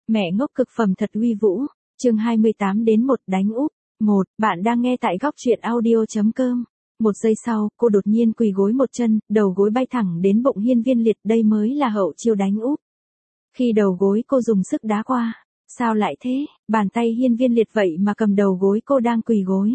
Mẹ ngốc cực phẩm thật uy vũ. Chương 28 đến 1 đánh úp. 1. Bạn đang nghe tại góc truyện audio.com. Một giây sau, cô đột nhiên quỳ gối một chân, đầu gối bay thẳng đến bụng Hiên Viên Liệt, đây mới là hậu chiêu đánh úp. Khi đầu gối cô dùng sức đá qua, sao lại thế, bàn tay Hiên Viên Liệt vậy mà cầm đầu gối cô đang quỳ gối.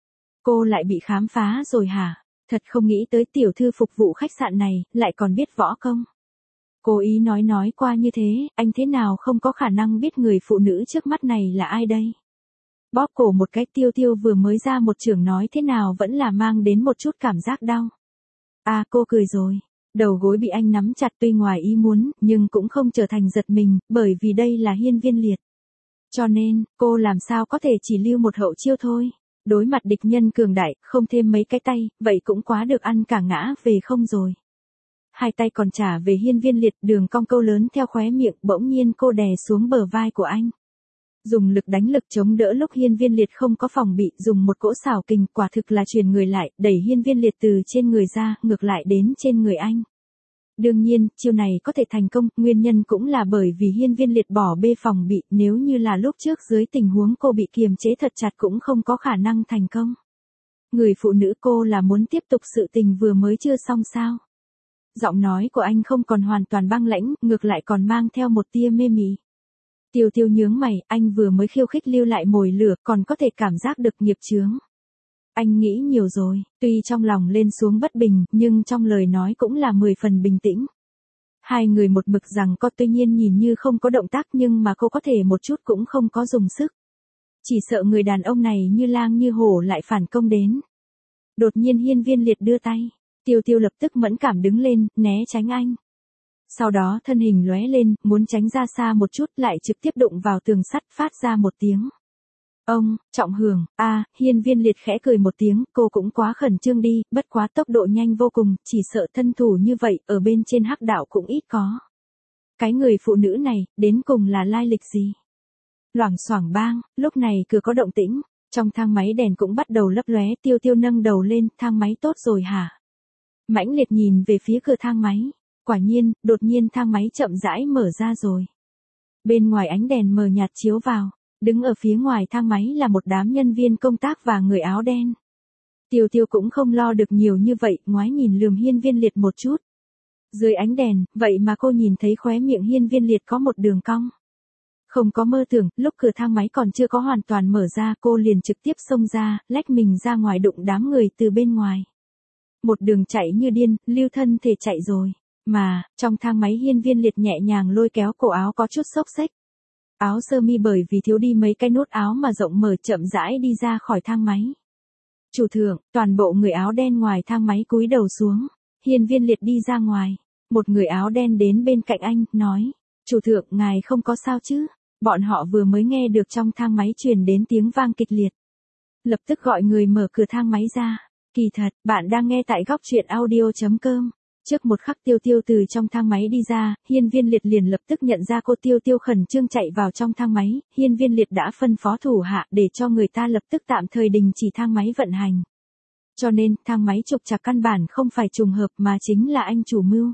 Cô lại bị khám phá rồi hả? Thật không nghĩ tới tiểu thư phục vụ khách sạn này, lại còn biết võ công. Cố ý nói qua như thế, anh thế nào không có khả năng biết người phụ nữ trước mắt này là ai đây? Bóp cổ một cái, Tiêu Tiêu vừa mới ra một chưởng nói thế nào vẫn là mang đến một chút cảm giác đau. À, cô cười rồi. Đầu gối bị anh nắm chặt tuy ngoài ý muốn, nhưng cũng không trở thành giật mình, bởi vì đây là Hiên Viên Liệt. Cho nên, cô làm sao có thể chỉ lưu một hậu chiêu thôi. Đối mặt địch nhân cường đại, không thêm mấy cái tay, vậy cũng quá được ăn cả ngã về không rồi. Hai tay còn trả về Hiên Viên Liệt, đường cong câu lớn theo khóe miệng, bỗng nhiên cô đè xuống bờ vai của anh. Dùng lực đánh lực chống đỡ lúc Hiên Viên Liệt không có phòng bị, dùng một cỗ xảo kình, quả thực là truyền người lại, đẩy Hiên Viên Liệt từ trên người ra, ngược lại đến trên người anh. Đương nhiên, chiêu này có thể thành công, nguyên nhân cũng là bởi vì Hiên Viên Liệt bỏ bê phòng bị, nếu như là lúc trước dưới tình huống cô bị kiềm chế thật chặt cũng không có khả năng thành công. Người phụ nữ cô là muốn tiếp tục sự tình vừa mới chưa xong sao? Giọng nói của anh không còn hoàn toàn băng lãnh, ngược lại còn mang theo một tia mê mị. Tiêu Tiêu nhướng mày, anh vừa mới khiêu khích lưu lại mồi lửa, còn có thể cảm giác được nghiệp chướng. Anh nghĩ nhiều rồi, tuy trong lòng lên xuống bất bình, nhưng trong lời nói cũng là 10 phần bình tĩnh. Hai người một mực rằng có, tuy nhiên nhìn như không có động tác nhưng mà cô có thể một chút cũng không có dùng sức. Chỉ sợ người đàn ông này như lang như hổ lại phản công đến. Đột nhiên Hiên Viên Liệt đưa tay. Tiêu Tiêu lập tức mẫn cảm đứng lên, né tránh anh. Sau đó thân hình lóe lên, muốn tránh ra xa một chút, lại trực tiếp đụng vào tường sắt, phát ra một tiếng. Ông, trọng hưởng, Hiên Viên Liệt khẽ cười một tiếng, cô cũng quá khẩn trương đi, bất quá tốc độ nhanh vô cùng, chỉ sợ thân thủ như vậy, ở bên trên hắc đạo cũng ít có. Cái người phụ nữ này, đến cùng là lai lịch gì? Loảng xoảng bang, lúc này cửa có động tĩnh, trong thang máy đèn cũng bắt đầu lấp lóe, Tiêu Tiêu nâng đầu lên, thang máy tốt rồi hả? Mãnh liệt nhìn về phía cửa thang máy, quả nhiên, đột nhiên thang máy chậm rãi mở ra rồi. Bên ngoài ánh đèn mờ nhạt chiếu vào, đứng ở phía ngoài thang máy là một đám nhân viên công tác và người áo đen. Tiêu Tiêu cũng không lo được nhiều như vậy, ngoái nhìn lườm Hiên Viên Liệt một chút. Dưới ánh đèn, vậy mà cô nhìn thấy khóe miệng Hiên Viên Liệt có một đường cong. Không có mơ tưởng, lúc cửa thang máy còn chưa có hoàn toàn mở ra, cô liền trực tiếp xông ra, lách mình ra ngoài đụng đám người từ bên ngoài. Một đường chạy như điên, lưu thân thể chạy rồi. Mà, trong thang máy Hiên Viên Liệt nhẹ nhàng lôi kéo cổ áo có chút xốc xếch. Áo sơ mi bởi vì thiếu đi mấy cái nút áo mà rộng mở chậm rãi đi ra khỏi thang máy. Chủ thượng, toàn bộ người áo đen ngoài thang máy cúi đầu xuống. Hiên Viên Liệt đi ra ngoài. Một người áo đen đến bên cạnh anh, nói. Chủ thượng, ngài không có sao chứ? Bọn họ vừa mới nghe được trong thang máy truyền đến tiếng vang kịch liệt. Lập tức gọi người mở cửa thang máy ra. Kỳ thật, bạn đang nghe tại góc truyện audio.com. Trước một khắc Tiêu Tiêu từ trong thang máy đi ra, Hiên Viên Liệt liền lập tức nhận ra cô. Tiêu Tiêu khẩn trương chạy vào trong thang máy, Hiên Viên Liệt đã phân phó thủ hạ để cho người ta lập tức tạm thời đình chỉ thang máy vận hành. Cho nên, thang máy trục trặc căn bản không phải trùng hợp mà chính là anh chủ mưu.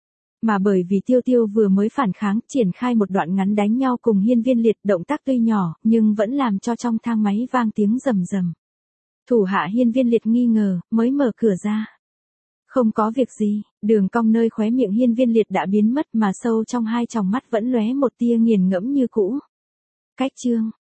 Mà bởi vì Tiêu Tiêu vừa mới phản kháng, triển khai một đoạn ngắn đánh nhau cùng Hiên Viên Liệt, động tác tuy nhỏ, nhưng vẫn làm cho trong thang máy vang tiếng rầm rầm. Thủ hạ Hiên Viên Liệt nghi ngờ, mới mở cửa ra. Không có việc gì, đường cong nơi khóe miệng Hiên Viên Liệt đã biến mất mà sâu trong hai tròng mắt vẫn lóe một tia nghiền ngẫm như cũ. Cách chương,